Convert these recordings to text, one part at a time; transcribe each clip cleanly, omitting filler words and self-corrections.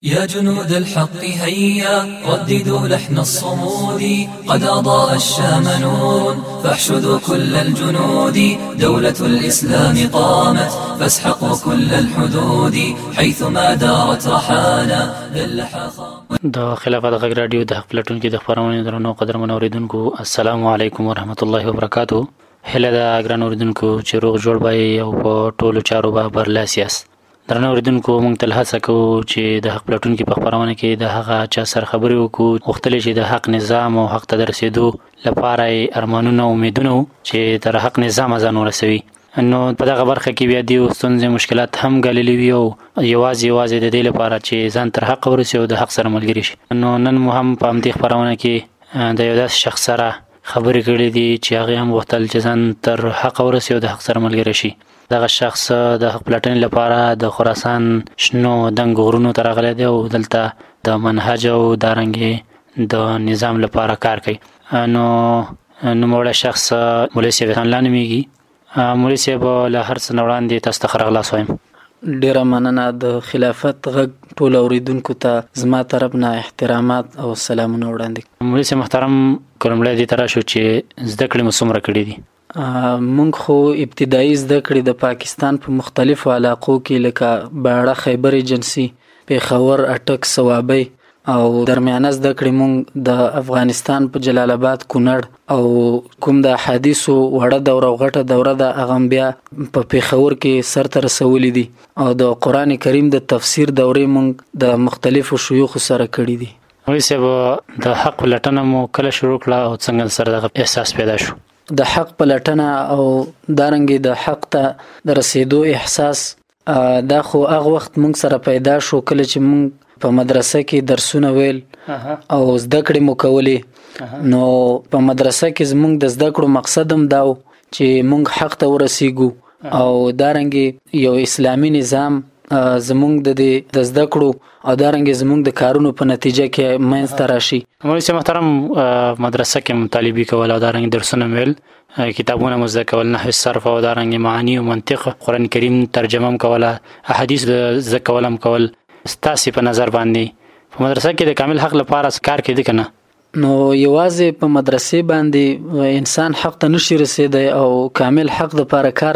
يا جنود الحق هيا رددوا لحن الصمود قد أضاء الشام نور فاحشدوا كل الجنود دولة الإسلام قامت فاسحقوا كل الحدود حيثما دارت رحانا للحا د خلافت غږ رادیو د حق پلټونکو د خبرونې درنو قدرمن اوریدونکو السلام علیکم ورحمت الله وبرکاتو. هله د ګران اوریدونکو چې روغ جوړ بای او په ټولو چارو به برلاسیاس. درنو اوریدونکو موږ تل هڅه کوو چې د حق پلټونکو په خبرونه کې د هغه چا سره خبرې وکړو وختلې چې د حق نظام او حق ته رسیدو لپاره ارمانونه او امیدونه چې تر حق نظام ځان ورسوي. نو په دغه برخه کې بیا دی ستونزې مشکلات هم غللې وي او یوازې د دې لپاره چې ځان تر حق ورسوي او د حق سره ملګری شي. نو نن مو هم په همدې خبرونه کې د یو داس شخص سره خبرې کړې دي چې هغه هم وختل چې ځان تر حق ورسوي او د حق سره ملګری شي. دغه شخص د حق پلټنې لپاره د خراسان شنو دنګ غرونو ته راغلی دی او دلته د منهج او دارنګې د نظام لپاره کار کوي. نو نوموړی شخص مولوي صاحب الله نومیږي. مولوي صاحب له هر څه نه وړاندې تاسو ته ښه راغلاست وایم. ډیره مننه. د خلافت غږ ټول اوریدونکو ته زما طرف نه احترامات او سلامونه وړاندې. مولوي صاحب محترم کومړی دې تر شو چې زده کړې مو څومره کړې دي؟ مونږ خو ابتدایي زده کړې د پاکستان په مختلفو علاقو کې لکه باړه، خیبر ایجنسي، پیښور، اټک، صوابۍ او درمیانه زده کړې مونږ د افغانستان په جلال آباد، کونړ او کوم د احادیثو وړه دوره او غټه دوره د هغه بیا په پیښور کې سرته رسولې دي او د قرآن کریم د تفسیر دورې مونږ د مختلفو شيوخو سره کړې دي. مولوي صاحب د حق پلټنه مو کله شروع کړه او څنګه سره دغه احساس پیدا شو؟ د حق پلټنه او دارنګي د حق ته د رسیدو احساس دا خو هغه وخت مونږ سره پیدا شو کله چې مونږ په مدرسه کې درسونه ویل او زده کړې مو کولې. نو په مدرسه کې زمونږ د زده کړو مقصد هم دا و چې مونږ حق ته ورسیږو او دارنګي یو اسلامي نظام زمونږ د زده کړو او دارنګي زمونږ د کارونو په نتیجه کې منځ ته راشي. مولوي صاحب محترم مدرسه کې مطالبه کول او دارنګي درسونه ویل، کتابونه مزده کول، نحو صرف او دارنګي معانی او منطق، قرآن کریم ترجمه هم کوله، احادیث زده کول هم کول. ستاسو په نظر باندې په مدرسه کې د کامل حق لپاره کار کېده کنه؟ نو یوازې په مدرسې باندې انسان حق ته نشي رسیدای او کامل حق د لپاره کار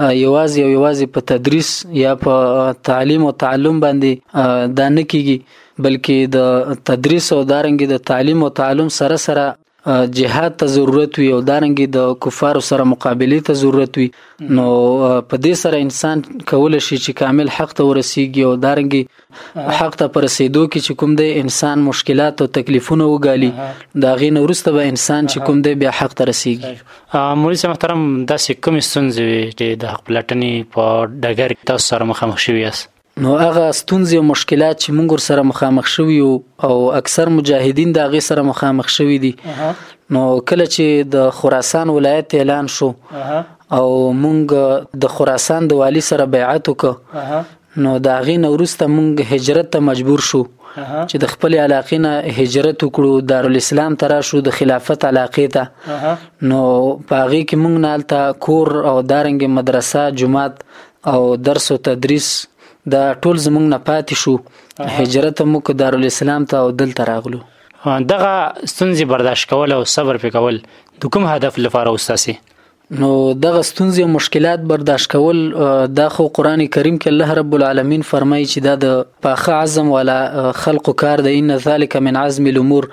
یوازې په تدریس یا په تعلیم او تعلم باندې دا نه کیږي، بلکې د تدریس او دارنګي د تعلیم او تعلم سره جهاد ته ضرورت وي او دارنګي د کفارو سره مقابله ته ضرورت وي. نو په دې سره انسان کول شي چې کامل حق ته ورسیږي او دارنګي حق ته پر رسیدو کې چې کوم دی انسان مشکلات او تکلیفونه وګالي دا غي نورسته به انسان چې کوم دی بیا حق ته رسیږي. مولوي صاحب محترم داسې کوم ستونزې چې د حق پلټنې په ډګر کې تاسو سره مخامخ شوي یاست؟ نو هغه ستونزې او مشکلات چې موږ سره مخامخ شوي او اکثر مجاهدین د هغې سره مخامخ شوي دي. نو کله چې د خراسان ولایت اعلان شو او موږ د خراسان د والی سره بیعت وکړو، نو د هغې نه وروسته موږ هجرت ته مجبور شو چې د خپل علاقې نه هجرت وکړو، دارالاسلام ته راشو د خلافت علاقې ته. نو په هغې کې موږ نه هلته کور او دارنګې مدرسه، جماعت او درس او تدریس دا ټول زمونږ نه پاتې شو. هجرت مو کو دارالاسلام ته او دلته راغلو. دغه ستونزې برداشت کول او صبر پې کول د کوم هدف لپاره وستاسي؟ نو دغه ستونزې او مشکلات برداشت کول دا خو قرآن کریم کې الله رب العالمین فرمایي چې دا د پاخه عزم ولا خلق کار دی، ان ذلک من عزم الامور.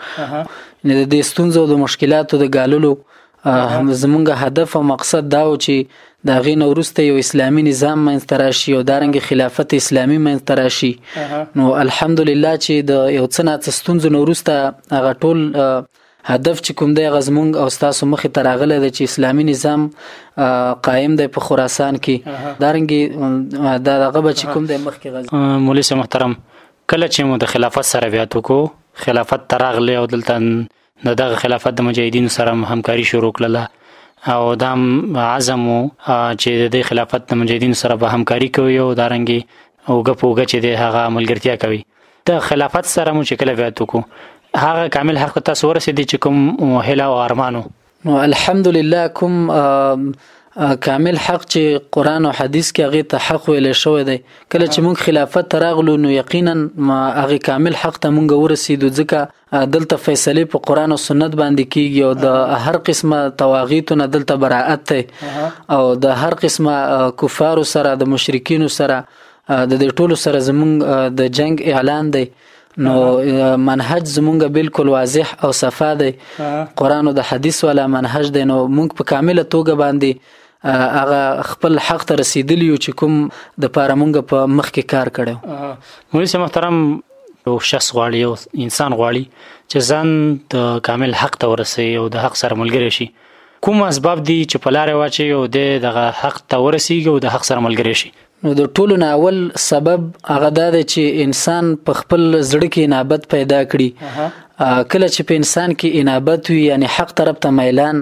د دې ستونزو او د مشکلاتو د ګاللو زمونږ هدف او مقصد دا و چې دا غي نو وروسته یو اسلامي نظام منځته راشي او دارنګ خلافت اسلامي منځته راشي. نو الحمدلله چې د یو څه نه ستونزو نو وروسته هغه ټول هدف چې کوم دی غزمونږ او تاسو مخې ته راغلی دی چې اسلامي نظام قائم دی په خراسان کې. دارنګ دا هغه به چې کوم دی مخکې غزم. مولوي صاحب محترم کله چې مو د خلافت سره بیا وکړو، خلافت ته راغلی او دلته دغه خلافت د مجاهدینو سره همکاري شروع کړله او دا عزم چې د خلافت د مجاهدینو سره به همکاري کوي او دارنګي اوګه پوګه چې د هغه ملګرتیا کوي. د خلافت سره مو چې کله بیا وکړو هغه کامل حق تاسو ورسېدي چې کوم هیله او ارمانو؟ نو الحمدلله کوم کامل حق چې قرآن او حدیث کې هغه ته حق ویل شوی دی. کله چې موږ خلافت ته راغلو نو یقینا هغه کامل حق ته موږ ورسېدو، ځکه دلته فیصله په قرآن او سنت باندې کیږي او د هر قسمه تواغیتونه دلته براءت دی او د هر قسمه کفارو سره د مشرکینو سره د دې ټولو سره زموږ د جنگ اعلان دی. نو منهج زمونږ بالکل واضح او صفا دی، قرآن او د حدیث والا منهج دی. نو موږ په کامله توګه باندې هغه خپل حق ته رسیدلی یو چې کوم د پاره مونږ په مخ کې کار کړو. مولوی صاحب محترم، یو شخص غواړي او انسان غواړي چې ځان د کامل حق ته ورسي او د حق سره ملګری شي، کوم اسباب دي چې په لارې واچي او دغه حق ته ورسیږي او د حق سره ملګری شي؟ نو د ټولو نه اول سبب هغه دا دی چې انسان په خپل زړه کې انابت پیدا کړي. کله چې په انسان کې انابت وي یعنی حق طرف ته میلان،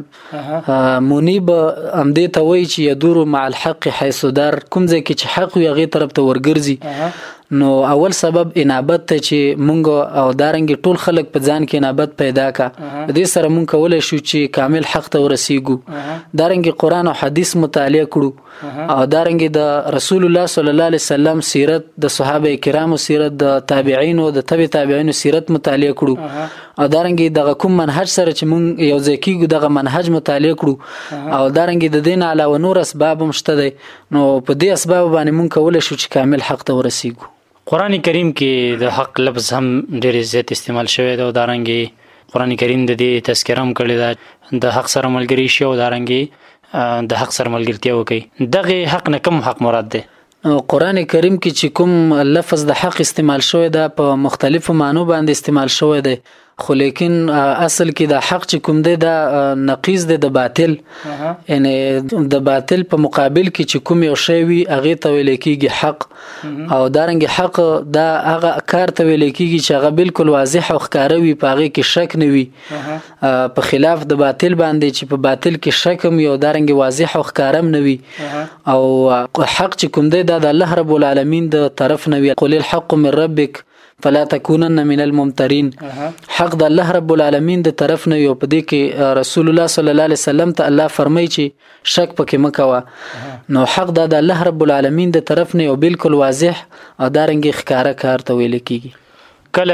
منیب همدې ته وایي چې یدور مع الحق حیث دار، کوم ځای کې چې حق وي هغې طرف ته ورګرځي. نو اول سبب انابت ته چې مونږ او دارنګې ټول خلک په ځان کې انابت پیدا کا، دې سره مونږ کولی شو چې کامل حق ته ورسیږو. دارنګې قرآن او حدیث مطالعه کړو او دارنګې د رسول الله صلی الله علیه وسلم سیرت، د صحابه کرامو سیرت، د تابعینو د تبع تابعینو سیرت مطالعه کړو او دارنګې دغه کوم منهج سره چې مونږ یو ځای کېږو دغه منهج مطالعه کړو او دارنګې د دې نه علاوه نور اسباب هم شته دی. نو په دې اسباب باندې مونږ کولی شو چې کامل حق ته ورسیږو. قرآن کریم کې د حق لفظ هم ډېر زیات استعمال شوی دی او دارنګې قرآن کریم د دې تذکره هم کړې ده د حق سره ملګری شي او دارنګې د حق سره ملګرتیا وکړي. دغه حق نه کوم حق مراد دی؟ قرآن کریم کې چې کوم لفظ د حق استعمال شوی ده په مختلفو معنو باندې استعمال شوی دی، خو لیکن اصل کې د حق چې کوم دی دا نقیض دی د باطل، یعنی د باطل په مقابل کې چې کوم یو شی وي هغې ته ویل کېږي حق، او دارنګې حق دا هغه کار ته ویل کېږي چې هغه بالکل واضح او ښکاره وي، په هغې کې شک نه وي، په خلاف د باطل باندې چې په باطل کې شک هم وي او دارنګې واضح او ښکاره هم نه وي. او حق چې کوم دی دا د الله رب العالمین د طرف نه وي، قل الحق من ربک فلا تکونن من الممترین. حق د الله رب العالمین د طرف نه یو، په دې کې رسول الله صلی الله علیه وسلم ته الله فرمایي چې شک پکې مه کوه. نو حق د الله رب العالمین د طرف نه یو بالکل واضح او دارنګې ښکاره کار ته ویل کېږي. کله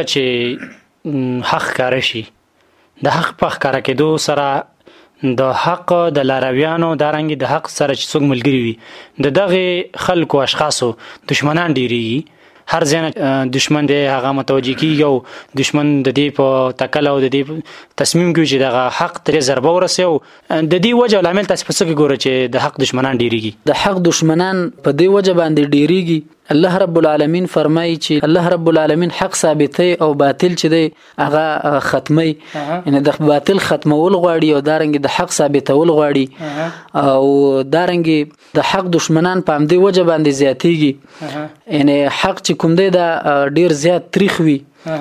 چې حق ښکاره شي، د حق په ښکاره کېدو سره د حق د لارویانو دارنګې د حق سره چې څوک ملګري وي د دغې خلکو اشخاصو دشمنان ډېرېږي. هر ځای دشمن دی هغه متوجه کېږي او دشمن د دې په تکل او د دې تصمیم کوي چې دغه حق ترې ضربه ورسي. او د دې وجه لامل تاسو په څه کې ګورئ چې د حق دشمنان ډېرېږي؟ د حق دشمنان په دې وجه باندې ډېرېږي، الله رب العالمین فرمایي چې الله رب العالمین حق ثابتوي او باطل چې دی هغه ختموي، یعنی د باطل ختمول غواړي او دارنګې د حق ثابتول غواړي. او دارنګې د حق دشمنان په همدې وجه باندې زیاتېږي، یعنی حق چې کوم دی دا ډېر زیات تریخ وي،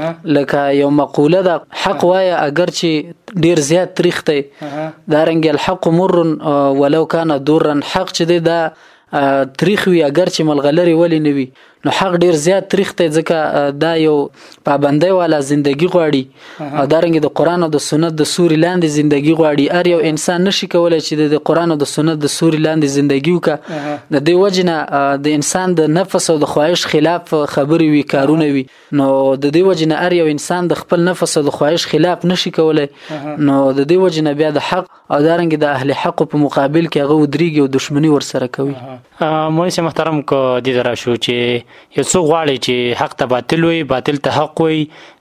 لکه یو مقوله ده حق وایه اگر چې ډېر زیات تریخ دی، دارنګې الحق مر ولو کان ضرا، حق چې دی دا تریخ وي اگر چې ملغلرې ولې نه وي. نو حق ډیر زیات تریخ دی ځکه دا یو پابندۍ والا زندگی غواړي او دارنګه د قران او د سنت د سوري لاندې زندگی غواړي. هر یو انسان نشي کولای چې د قران او د سنت د سوري لاندې زندگی وکړي. د دې وجنه د انسان د نفس او د خواهش خلاف خبرې وي، کارونه وي. نو د دې وجنه هر یو انسان د خپل نفس او د خواهش خلاف نشي کولای. نو د دې وجنه بیا د حق او دارنګه د اهل حق په مقابل کې هغه ودرېږي او دښمنی ورسره کوي. مولوی محترم کو دې درا شو چې یو څو غواړي چې حق ته باطل وي، باطل ته حق وي،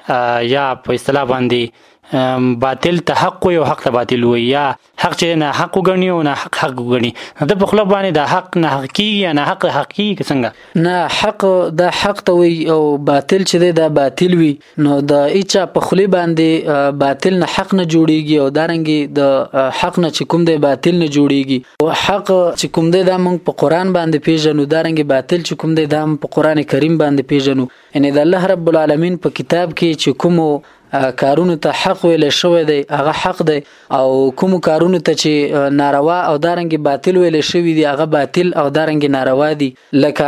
یا په اصطلاح باندې باطل ته حق وي او حق ته باطل وي، یا حق چې نه حق وګڼي او نه حق حق وګڼي. د په خپل باندې د حق نه حق کیږي نه حق حق کیږي څنګه؟ نه حق د حق ته وي او باطل چې دی دا باطل وي. نو د ایچا په خلی باندې باطل نه حق نه جوړیږي او دارنګي د حق نه چې کوم دی باطل نه جوړیږي. او حق چې کوم دی دا موږ په قران باندې پیژنو، دارنګي باطل چې کوم دی دا په قران کریم باندې پیژنو. یعنی د الله رب العالمین په کتاب کې چې کوم کارونو ته حق ویل شوی دی هغه حق دی، او کوم کارونو ته چې ناروا او دارنګي باطل ویل شوی دی هغه باطل او دارنګي ناروا دي. لکه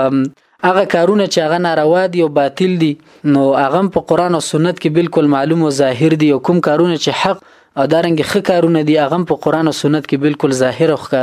هغه کارونه چې هغه ناروا دي او باطل دي نو هغه په قران او سنت کې بالکل معلوم او ظاهر دي، او کوم کارونه چې حق او دارنګي ښه کارونه دي هغه په قران او سنت کې بالکل ظاهر او ښکار دي.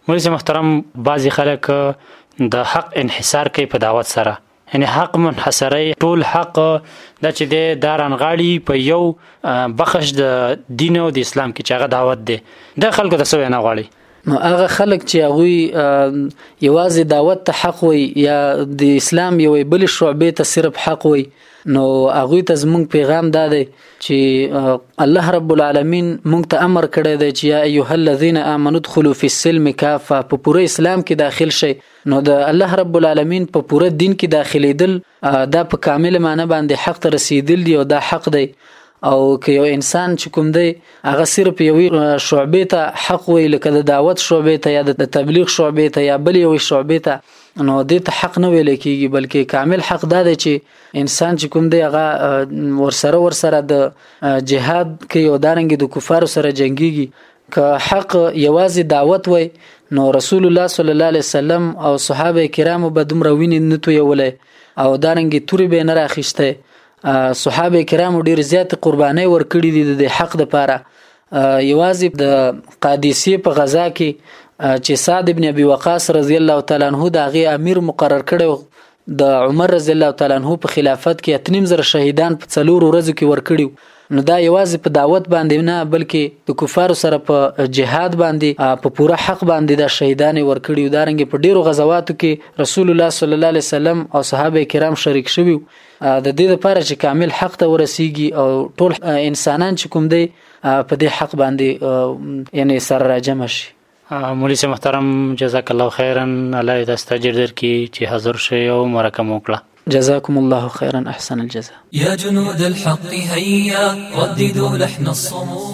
مولوي محترم بعضی خلک د حق انحصار کوي په دعوت سره، یعنی حق منحصري ټول حق دا چې دی دا رانغاړي په یو بخش د دین او د اسلام کې چې هغه دعوت دی. د خلکو ته څه وینا غواړي؟ نو هغه خلک چې هغوی یوازې دعوت ته حق وي یا د اسلام یوې بلې شعبې ته صرف حق وي، نو هغوی ته زمونږ پیغام دا دی چې الله رب العالمین مونږ ته امر کړی دی چې یا ایها الذین آمنوا ادخلوا فی السلم کافه، په پوره اسلام کې داخل شئ. نو د الله رب العالمین په پوره دین کې داخلېدل دا په کامل معنی باندې حق ته رسیدل دی او دا حق دی. او که یو انسان چې کوم دی هغه صرف یوې شعبې ته حق وي، لکه د دعوت شعبې ته یا د تبلیغ شعبې ته یا بلې یوې شعبې ته، نو دې ته حق نه ویل کېږي، بلکې کامل حق دا دی چې انسان چې کوم دی هغه ورسره د جهاد کوي او دارنګې د کفارو سره جنګیږي. که حق یوازې دعوت وي نو رسول الله صلی الله علیه وسلم او صحابه کرامو به دومره وینې نه تویولی او دارنګې تورې به نه راخیستی. صحابه کرامو ډیر زیات قرباني ورکړي دي د حق لپاره. یوازې د قادسیه په غزا کې چې سعد ابن ابي وقاص رضی الله تعالی عنہ د هغه امیر مقرر کړو، د عمر رضی الله تعالی عنہ په خلافت کې 3.5 شهیدان په 4 ورځو کې ورکړي. نو دا یوازې په دعوت باندې نه بلکې د کفارو سره په جهاد باندې په پوره حق باندې د شهیدان ورکړي. دارنګه په ډیرو غزواتو کې رسول الله صلی الله علیه وسلم او صحابه کرام شریک شوي د دې لپاره چې کامل حق ته ورسیږي او ټول انسانان چې کوم دی په دې حق باندې یعنی سره راجمع شي. مولوي محترم جزاک الله خیرا، الله دې استاجر درکړي چې حاضر شي او مرکه وکړه. جزاكم الله خيرا أحسن الجزاء. يا جنود الحق هيا رددوا لحن الصمود.